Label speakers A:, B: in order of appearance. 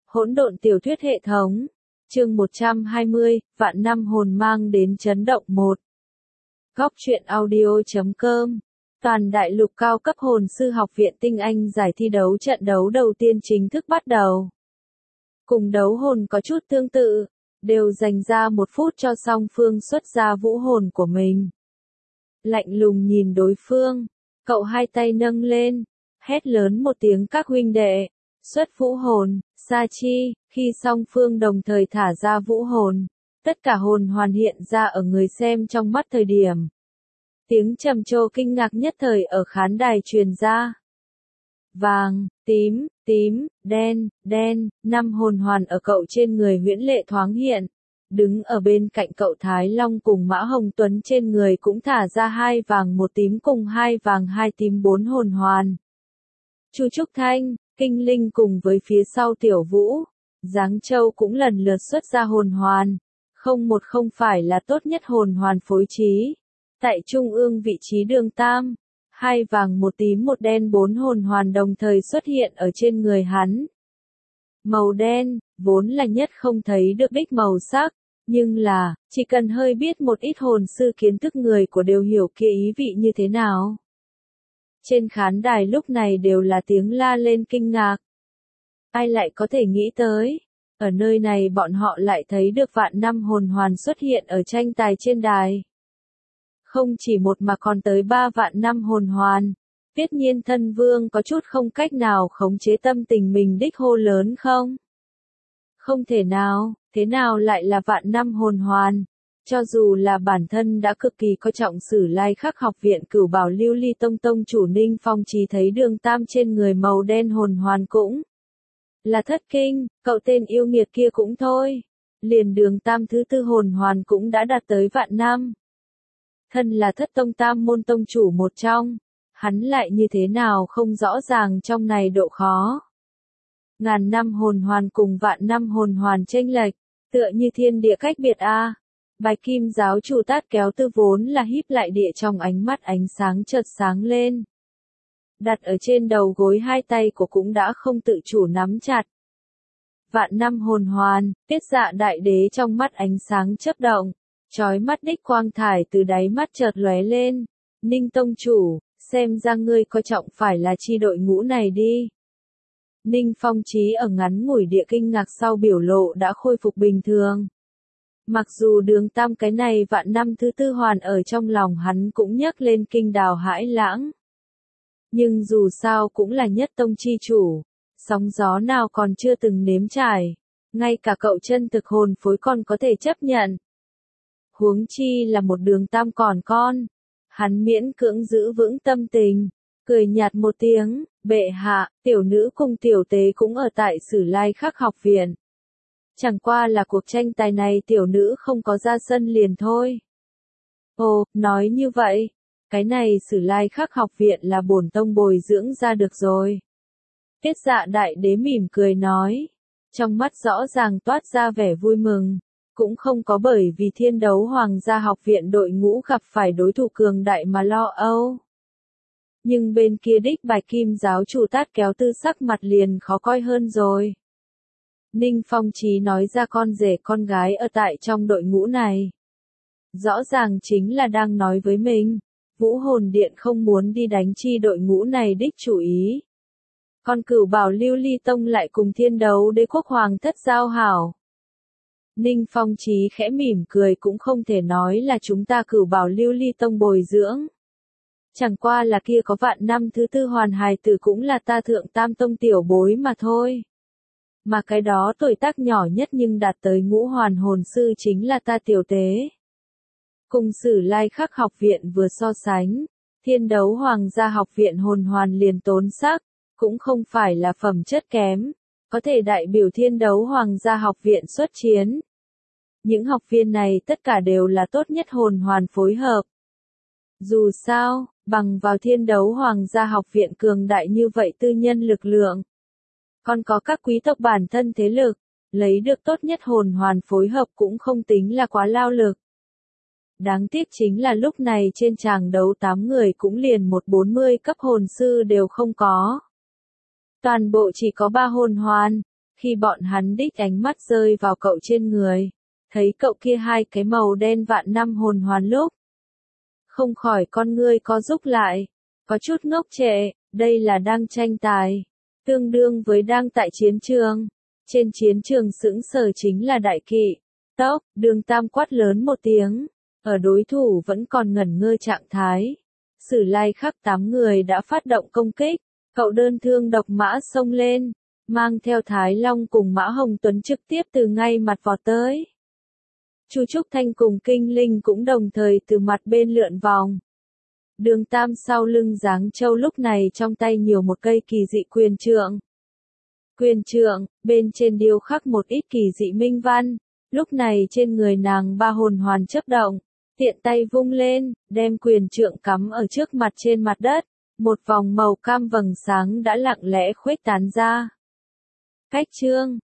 A: Hỗn độn tiểu thuyết hệ thống. Chương 120, vạn năm hồn mang đến chấn động 1. Góc truyện audio.com. Toàn đại lục cao cấp hồn sư học viện tinh anh giải thi đấu trận đấu đầu tiên chính thức bắt đầu. Cùng đấu hồn có chút tương tự, đều dành ra 1 phút cho song phương xuất ra vũ hồn của mình. Lạnh lùng nhìn đối phương, cậu hai tay nâng lên, hét lớn một tiếng các huynh đệ, xuất vũ hồn. Sa chi, khi song phương đồng thời thả ra vũ hồn, tất cả hồn hoàn hiện ra ở người xem trong mắt thời điểm. Tiếng trầm trồ kinh ngạc nhất thời ở khán đài truyền ra. Vàng, tím, đen, 5 hồn hoàn ở cậu trên người huyễn lệ thoáng hiện. Đứng ở bên cạnh cậu Thái Long cùng Mã Hồng Tuấn trên người cũng thả ra 2 vàng 1 tím cùng 2 vàng 2 tím 4 hồn hoàn. Chu Trúc Thanh, Kinh Linh cùng với phía sau Tiểu Vũ, Giáng Châu cũng lần lượt xuất ra hồn hoàn. Không phải là tốt nhất hồn hoàn phối trí. Tại trung ương vị trí đường tam, 2 vàng 1 tím 1 đen 4 hồn hoàn đồng thời xuất hiện ở trên người hắn. Màu đen, vốn là nhất không thấy được đích màu sắc, nhưng là, chỉ cần hơi biết một ít hồn sư kiến thức người của đều hiểu kia ý vị như thế nào. Trên khán đài lúc này đều là tiếng la lên kinh ngạc. Ai lại có thể nghĩ tới, ở nơi này bọn họ lại thấy được vạn năm hồn hoàn xuất hiện ở tranh tài trên đài. Không chỉ một mà còn tới 3 vạn năm hồn hoàn. Tiết Nhiên Thân Vương có chút không cách nào khống chế tâm tình mình đích hô lớn không? Không thể nào, thế nào lại là vạn năm hồn hoàn? Cho dù là bản thân đã cực kỳ coi trọng Sử Lai Khắc học viện Cửu Bảo Lưu Ly Tông tông chủ Ninh Phong Chí thấy đường tam trên người màu đen hồn hoàn cũng là thất kinh, cậu tên yêu nghiệt kia cũng thôi. Liền đường tam thứ 4 hồn hoàn cũng đã đạt tới vạn năm. Thân là thất tông tam môn tông chủ một trong, hắn lại như thế nào không rõ ràng trong này độ khó. Ngàn năm hồn hoàn cùng vạn năm hồn hoàn chênh lệch, tựa như thiên địa cách biệt a. Bạch Kim giáo chủ Tát Kéo Tư vốn là híp lại địa trong ánh mắt ánh sáng chợt sáng lên. Đặt ở trên đầu gối 2 tay của cũng đã không tự chủ nắm chặt. Vạn năm hồn hoàn, Tiết Dạ đại đế trong mắt ánh sáng chớp động, chói mắt đích quang thải từ đáy mắt chợt lóe lên. Ninh tông chủ, xem ra ngươi coi trọng phải là chi đội ngũ này đi. Ninh Phong Chí ở ngắn ngủi địa kinh ngạc sau biểu lộ đã khôi phục bình thường. Mặc dù đường tam cái này vạn năm thứ 4 hoàn ở trong lòng hắn cũng nhấc lên kinh đào hãi lãng. Nhưng dù sao cũng là nhất tông chi chủ, sóng gió nào còn chưa từng nếm trải, ngay cả cậu chân thực hồn phối còn có thể chấp nhận. Huống chi là một đường tam còn con, hắn miễn cưỡng giữ vững tâm tình, cười nhạt một tiếng, bệ hạ, tiểu nữ cùng tiểu tế cũng ở tại Sử Lai Khắc học viện. Chẳng qua là cuộc tranh tài này tiểu nữ không có ra sân liền thôi. Ồ, nói như vậy, cái này Sử Lai Khắc học viện là bổn tông bồi dưỡng ra được rồi. Tiết Dạ đại đế mỉm cười nói, trong mắt rõ ràng toát ra vẻ vui mừng, cũng không có bởi vì Thiên Đấu Hoàng gia học viện đội ngũ gặp phải đối thủ cường đại mà lo âu. Nhưng bên kia đích Bạch Kim giáo chủ Tát Kéo Tư sắc mặt liền khó coi hơn rồi. Ninh Phong Chí nói ra con rể con gái ở tại trong đội ngũ này. Rõ ràng chính là đang nói với mình, Vũ Hồn Điện không muốn đi đánh chi đội ngũ này đích chủ ý. Con Cửu Bảo Lưu Ly Tông lại cùng Thiên Đấu Đế quốc hoàng thất giao hảo. Ninh Phong Chí khẽ mỉm cười cũng không thể nói là chúng ta Cửu Bảo Lưu Ly Tông bồi dưỡng. Chẳng qua là kia có vạn năm thứ 4 hoàn hài tử cũng là ta thượng tam tông tiểu bối mà thôi. Mà cái đó tuổi tác nhỏ nhất nhưng đạt tới ngũ hoàn hồn sư chính là ta tiểu tế. Cùng Sử Lai Khắc học viện vừa so sánh, Thiên Đấu Hoàng gia học viện hồn hoàn liền tốn sắc, cũng không phải là phẩm chất kém, có thể đại biểu Thiên Đấu Hoàng gia học viện xuất chiến. Những học viên này tất cả đều là tốt nhất hồn hoàn phối hợp. Dù sao, bằng vào Thiên Đấu Hoàng gia học viện cường đại như vậy tư nhân lực lượng. Còn có các quý tộc bản thân thế lực, lấy được tốt nhất hồn hoàn phối hợp cũng không tính là quá lao lực. Đáng tiếc chính là lúc này trên tràng đấu 8 người cũng liền 140 cấp hồn sư đều không có. Toàn bộ chỉ có 3 hồn hoàn, Khi bọn hắn đích ánh mắt rơi vào cậu trên người, thấy cậu kia hai cái màu đen vạn năm hồn hoàn lúc. Không khỏi con ngươi có rúc lại, có chút ngốc trệ, đây là đang tranh tài, tương đương với đang tại chiến trường. Trên chiến trường sững sờ chính là đại kỵ. Tốc, Đường Tam quát lớn một tiếng, ở đối thủ vẫn còn ngẩn ngơ trạng thái. Sử Lai Khắc 8 người đã phát động công kích, cậu đơn thương độc mã xông lên, mang theo Thái Long cùng Mã Hồng Tuấn trực tiếp từ ngay mặt vọt tới. Chu Trúc Thanh cùng Kinh Linh cũng đồng thời từ mặt bên lượn vòng. Đường Tam sau lưng Giáng Châu lúc này trong tay nhiều một cây kỳ dị quyền trượng. Quyền trượng, bên trên điêu khắc một ít kỳ dị minh văn, lúc này trên người nàng ba hồn hoàn chớp động, tiện tay vung lên, đem quyền trượng cắm ở trước mặt trên mặt đất, một vòng màu cam vầng sáng đã lặng lẽ khuếch tán ra. Cách chương